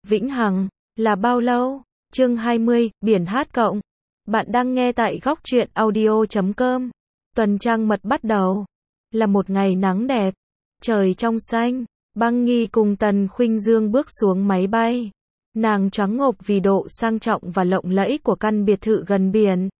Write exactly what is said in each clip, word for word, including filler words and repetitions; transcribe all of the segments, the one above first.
vĩnh hằng, là bao lâu? Chương hai mươi, biển hát cộng. Bạn đang nghe tại góc truyện audio chấm com. Tuần trăng mật bắt đầu. Là một ngày nắng đẹp. Trời trong xanh. Băng Nghi cùng Tần Khuynh Dương bước xuống máy bay. Nàng choáng ngộp vì độ sang trọng và lộng lẫy của căn biệt thự gần biển.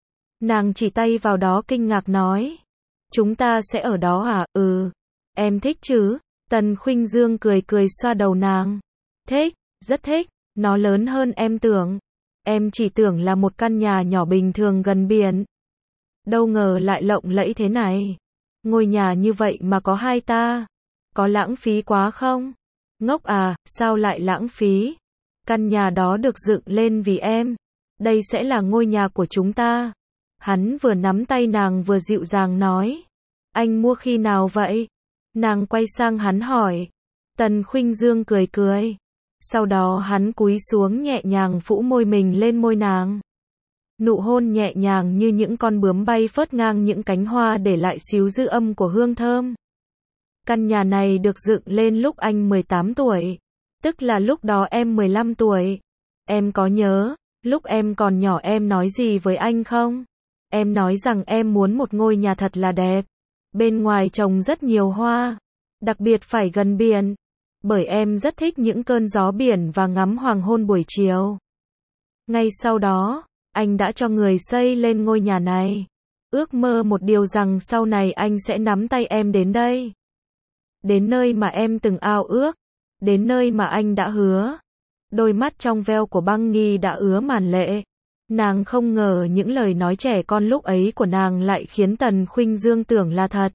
Nàng chỉ tay vào đó kinh ngạc nói. Chúng ta sẽ ở đó à? Ừ. Em thích chứ? Tần Khuynh Dương cười cười xoa đầu nàng. Thích, rất thích, nó lớn hơn em tưởng. Em chỉ tưởng là một căn nhà nhỏ bình thường gần biển. Đâu ngờ lại lộng lẫy thế này. Ngôi nhà như vậy mà có hai ta. Có lãng phí quá không? Ngốc à, sao lại lãng phí? Căn nhà đó được dựng lên vì em. Đây sẽ là ngôi nhà của chúng ta. Hắn vừa nắm tay nàng vừa dịu dàng nói. Anh mua khi nào vậy? Nàng quay sang hắn hỏi. Tần Khuynh Dương cười cười. Sau đó hắn cúi xuống nhẹ nhàng phủ môi mình lên môi nàng. Nụ hôn nhẹ nhàng như những con bướm bay phớt ngang những cánh hoa để lại xíu dư âm của hương thơm. Căn nhà này được dựng lên lúc anh mười tám tuổi. Tức là lúc đó em mười lăm tuổi. Em có nhớ, lúc em còn nhỏ em nói gì với anh không? Em nói rằng em muốn một ngôi nhà thật là đẹp. Bên ngoài trồng rất nhiều hoa. Đặc biệt phải gần biển. Bởi em rất thích những cơn gió biển và ngắm hoàng hôn buổi chiều. Ngay sau đó, anh đã cho người xây lên ngôi nhà này. Ước mơ một điều rằng sau này anh sẽ nắm tay em đến đây. Đến nơi mà em từng ao ước. Đến nơi mà anh đã hứa. Đôi mắt trong veo của Băng Nghi đã ứa màn lệ. Nàng không ngờ những lời nói trẻ con lúc ấy của nàng lại khiến Tần Khuynh Dương tưởng là thật.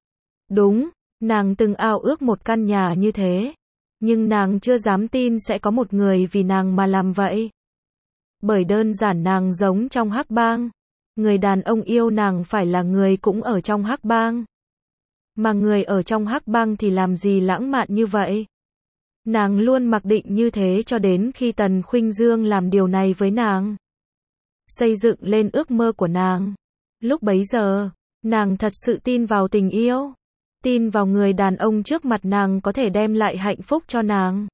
Đúng, nàng từng ao ước một căn nhà như thế. Nhưng nàng chưa dám tin sẽ có một người vì nàng mà làm vậy. Bởi đơn giản nàng giống trong hắc bang. Người đàn ông yêu nàng phải là người cũng ở trong hắc bang. Mà người ở trong hắc bang thì làm gì lãng mạn như vậy. Nàng luôn mặc định như thế cho đến khi Tần Khuynh Dương làm điều này với nàng. Xây dựng lên ước mơ của nàng. Lúc bấy giờ, nàng thật sự tin vào tình yêu. Tin vào người đàn ông trước mặt nàng có thể đem lại hạnh phúc cho nàng.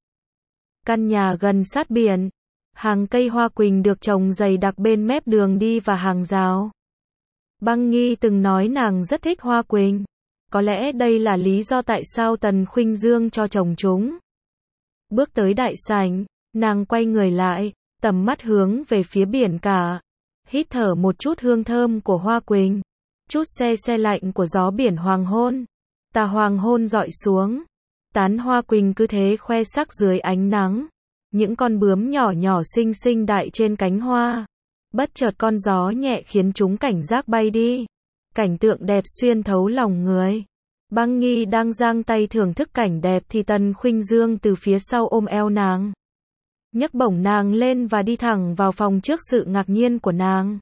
Căn nhà gần sát biển. Hàng cây hoa quỳnh được trồng dày đặc bên mép đường đi và hàng rào. Băng Nghi từng nói nàng rất thích hoa quỳnh. Có lẽ đây là lý do tại sao Tần Khuynh Dương cho trồng chúng. Bước tới đại sảnh, nàng quay người lại, tầm mắt hướng về phía biển cả. Hít thở một chút hương thơm của hoa quỳnh. Chút se se lạnh của gió biển hoàng hôn. Tà hoàng hôn dọi xuống. Tán hoa quỳnh cứ thế khoe sắc dưới ánh nắng. Những con bướm nhỏ nhỏ xinh xinh đại trên cánh hoa. Bất chợt con gió nhẹ khiến chúng cảnh giác bay đi. Cảnh tượng đẹp xuyên thấu lòng người. Băng Nghi đang giang tay thưởng thức cảnh đẹp thì Tần Khuynh Dương từ phía sau ôm eo nàng. Nhấc bổng nàng lên và đi thẳng vào phòng trước sự ngạc nhiên của nàng.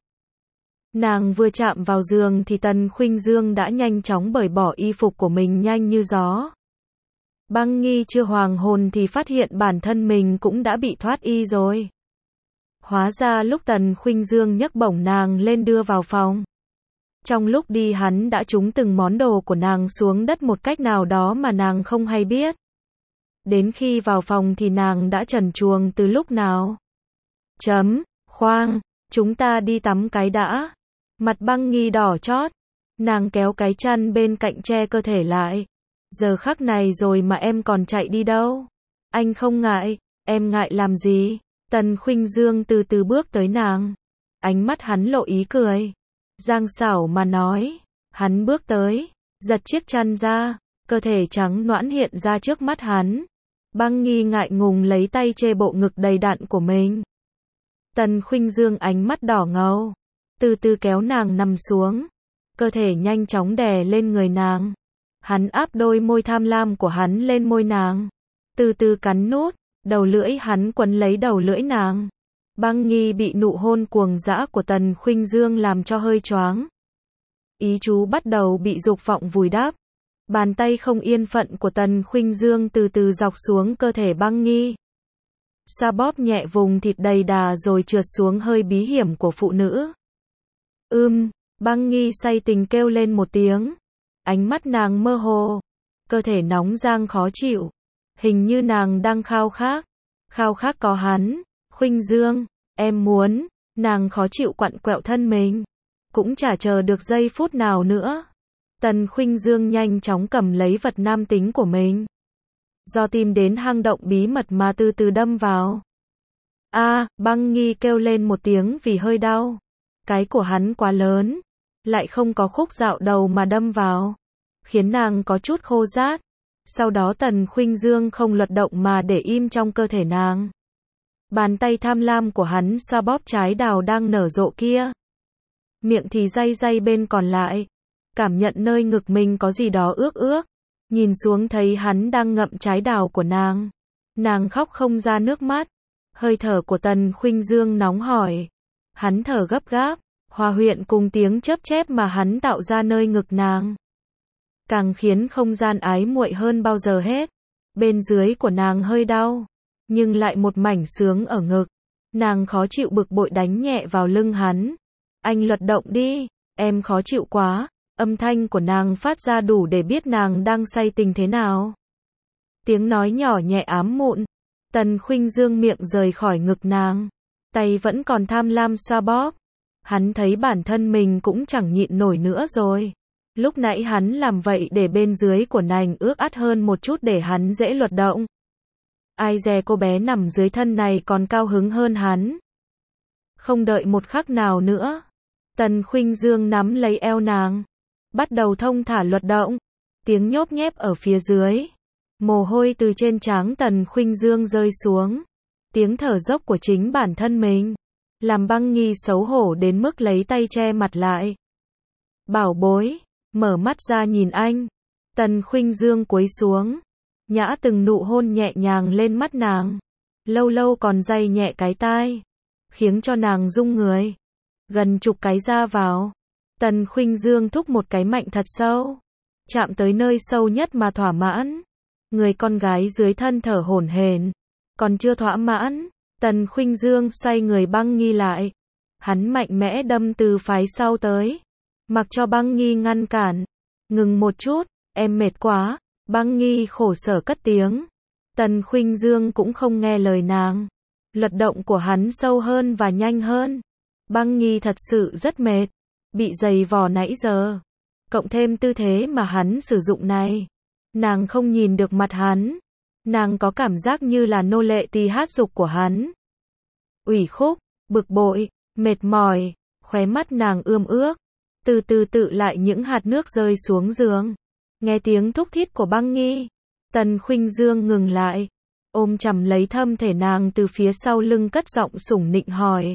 Nàng vừa chạm vào giường thì Tần Khuynh Dương đã nhanh chóng cởi bỏ y phục của mình nhanh như gió. Băng Nghi chưa hoàng hồn thì phát hiện bản thân mình cũng đã bị thoát y rồi. Hóa ra lúc Tần Khuynh Dương nhấc bổng nàng lên đưa vào phòng. Trong lúc đi hắn đã trúng từng món đồ của nàng xuống đất một cách nào đó mà nàng không hay biết. Đến khi vào phòng thì nàng đã trần truồng từ lúc nào. Chấm, khoang, chúng ta đi tắm cái đã. Mặt Băng Nghi đỏ chót. Nàng kéo cái chăn bên cạnh che cơ thể lại. Giờ khắc này rồi mà em còn chạy đi đâu? Anh không ngại, em ngại làm gì? Tần Khuynh Dương từ từ bước tới nàng. Ánh mắt hắn lộ ý cười. Giang xảo mà nói. Hắn bước tới, giật chiếc chăn ra, cơ thể trắng nõn hiện ra trước mắt hắn. Băng Nghi ngại ngùng lấy tay che bộ ngực đầy đặn của mình. Tần Khuynh Dương ánh mắt đỏ ngầu, từ từ kéo nàng nằm xuống, cơ thể nhanh chóng đè lên người nàng. Hắn áp đôi môi tham lam của hắn lên môi nàng, từ từ cắn nút, đầu lưỡi hắn quấn lấy đầu lưỡi nàng. Băng Nghi bị nụ hôn cuồng dã của Tần Khuynh Dương làm cho hơi choáng. Ý chú bắt đầu bị dục vọng vùi đắp. Bàn tay không yên phận của Tần Khuynh Dương từ từ dọc xuống cơ thể Băng Nghi. Xoa bóp nhẹ vùng thịt đầy đà rồi trượt xuống hơi bí hiểm của phụ nữ. Ưm, Băng Nghi say tình kêu lên một tiếng. Ánh mắt nàng mơ hồ. Cơ thể nóng rang khó chịu. Hình như nàng đang khao khát. khao khát có hắn. Khuynh Dương, em muốn, nàng khó chịu quặn quẹo thân mình. Cũng chả chờ được giây phút nào nữa. Tần Khuynh Dương nhanh chóng cầm lấy vật nam tính của mình. Do tìm đến hang động bí mật mà từ từ đâm vào. A, à, Băng Nghi kêu lên một tiếng vì hơi đau. Cái của hắn quá lớn, lại không có khúc dạo đầu mà đâm vào, khiến nàng có chút khô rát. Sau đó Tần Khuynh Dương không luật động mà để im trong cơ thể nàng. Bàn tay tham lam của hắn xoa bóp trái đào đang nở rộ kia. Miệng thì day day bên còn lại. Cảm nhận nơi ngực mình có gì đó ướt ướt. Nhìn xuống thấy hắn đang ngậm trái đào của nàng. Nàng khóc không ra nước mắt. Hơi thở của Tần Khuynh Dương nóng hổi. Hắn thở gấp gáp, hòa quyện cùng tiếng chớp chép mà hắn tạo ra nơi ngực nàng. Càng khiến không gian ái muội hơn bao giờ hết. Bên dưới của nàng hơi đau, nhưng lại một mảnh sướng ở ngực. Nàng khó chịu bực bội đánh nhẹ vào lưng hắn. Anh luật động đi, em khó chịu quá. Âm thanh của nàng phát ra đủ để biết nàng đang say tình thế nào. Tiếng nói nhỏ nhẹ ám mụn. Tần Khuynh Dương miệng rời khỏi ngực nàng. Tay vẫn còn tham lam xoa bóp. Hắn thấy bản thân mình cũng chẳng nhịn nổi nữa rồi. Lúc nãy hắn làm vậy để bên dưới của nàng ướt át hơn một chút để hắn dễ luật động. Ai dè cô bé nằm dưới thân này còn cao hứng hơn hắn. Không đợi một khắc nào nữa. Tần Khuynh Dương nắm lấy eo nàng. Bắt đầu thông thả luật động. Tiếng nhốp nhép ở phía dưới. Mồ hôi từ trên trán Tần Khuynh Dương rơi xuống. Tiếng thở dốc của chính bản thân mình. Làm Băng Nghi xấu hổ đến mức lấy tay che mặt lại. Bảo bối, mở mắt ra nhìn anh. Tần Khuynh Dương cúi xuống. Nhã từng nụ hôn nhẹ nhàng lên mắt nàng. Lâu lâu còn day nhẹ cái tai. Khiến cho nàng rung người. Gần chục cái ra vào. Tần Khuynh Dương thúc một cái mạnh thật sâu. Chạm tới nơi sâu nhất mà thỏa mãn. Người con gái dưới thân thở hổn hển. Còn chưa thỏa mãn. Tần Khuynh Dương xoay người Băng Nghi lại. Hắn mạnh mẽ đâm từ phái sau tới. Mặc cho Băng Nghi ngăn cản. Ngừng một chút, em mệt quá. Băng Nghi khổ sở cất tiếng. Tần Khuynh Dương cũng không nghe lời nàng. Luật động của hắn sâu hơn và nhanh hơn. Băng Nghi thật sự rất mệt. Bị giày vò nãy giờ. Cộng thêm tư thế mà hắn sử dụng này. Nàng không nhìn được mặt hắn. Nàng có cảm giác như là nô lệ tỳ hát dục của hắn. Ủy khúc, bực bội, mệt mỏi, khóe mắt nàng ươm ướt. Từ từ tự lại những hạt nước rơi xuống giường. Nghe tiếng thúc thít của Băng Nghi. Tần Khuynh Dương ngừng lại. Ôm chầm lấy thâm thể nàng từ phía sau lưng cất giọng sủng nịnh hỏi.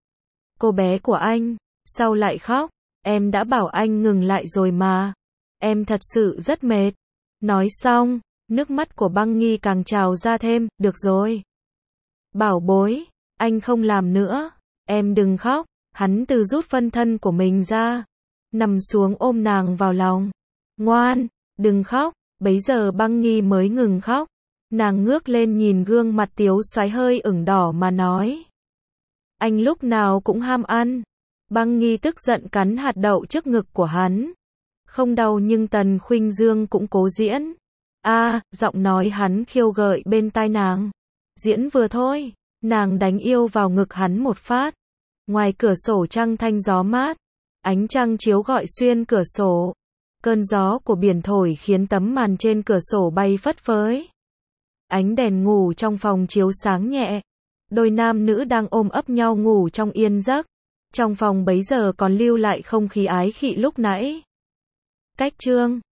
Cô bé của anh, sao lại khóc? Em đã bảo anh ngừng lại rồi mà. Em thật sự rất mệt. Nói xong, nước mắt của Băng Nghi càng trào ra thêm, được rồi. Bảo bối, anh không làm nữa. Em đừng khóc. Hắn từ rút phân thân của mình ra. Nằm xuống ôm nàng vào lòng. Ngoan, đừng khóc. Bấy giờ Băng Nghi mới ngừng khóc. Nàng ngước lên nhìn gương mặt tiếu xoáy hơi ửng đỏ mà nói. Anh lúc nào cũng ham ăn. Băng Nghi tức giận cắn hạt đậu trước ngực của hắn. Không đau nhưng Tần Khuynh Dương cũng cố diễn. A, à, giọng nói hắn khiêu gợi bên tai nàng. Diễn vừa thôi, nàng đánh yêu vào ngực hắn một phát. Ngoài cửa sổ trăng thanh gió mát. Ánh trăng chiếu gọi xuyên cửa sổ. Cơn gió của biển thổi khiến tấm màn trên cửa sổ bay phất phới. Ánh đèn ngủ trong phòng chiếu sáng nhẹ. Đôi nam nữ đang ôm ấp nhau ngủ trong yên giấc. Trong phòng bấy giờ còn lưu lại không khí ái khị lúc nãy. Cách chương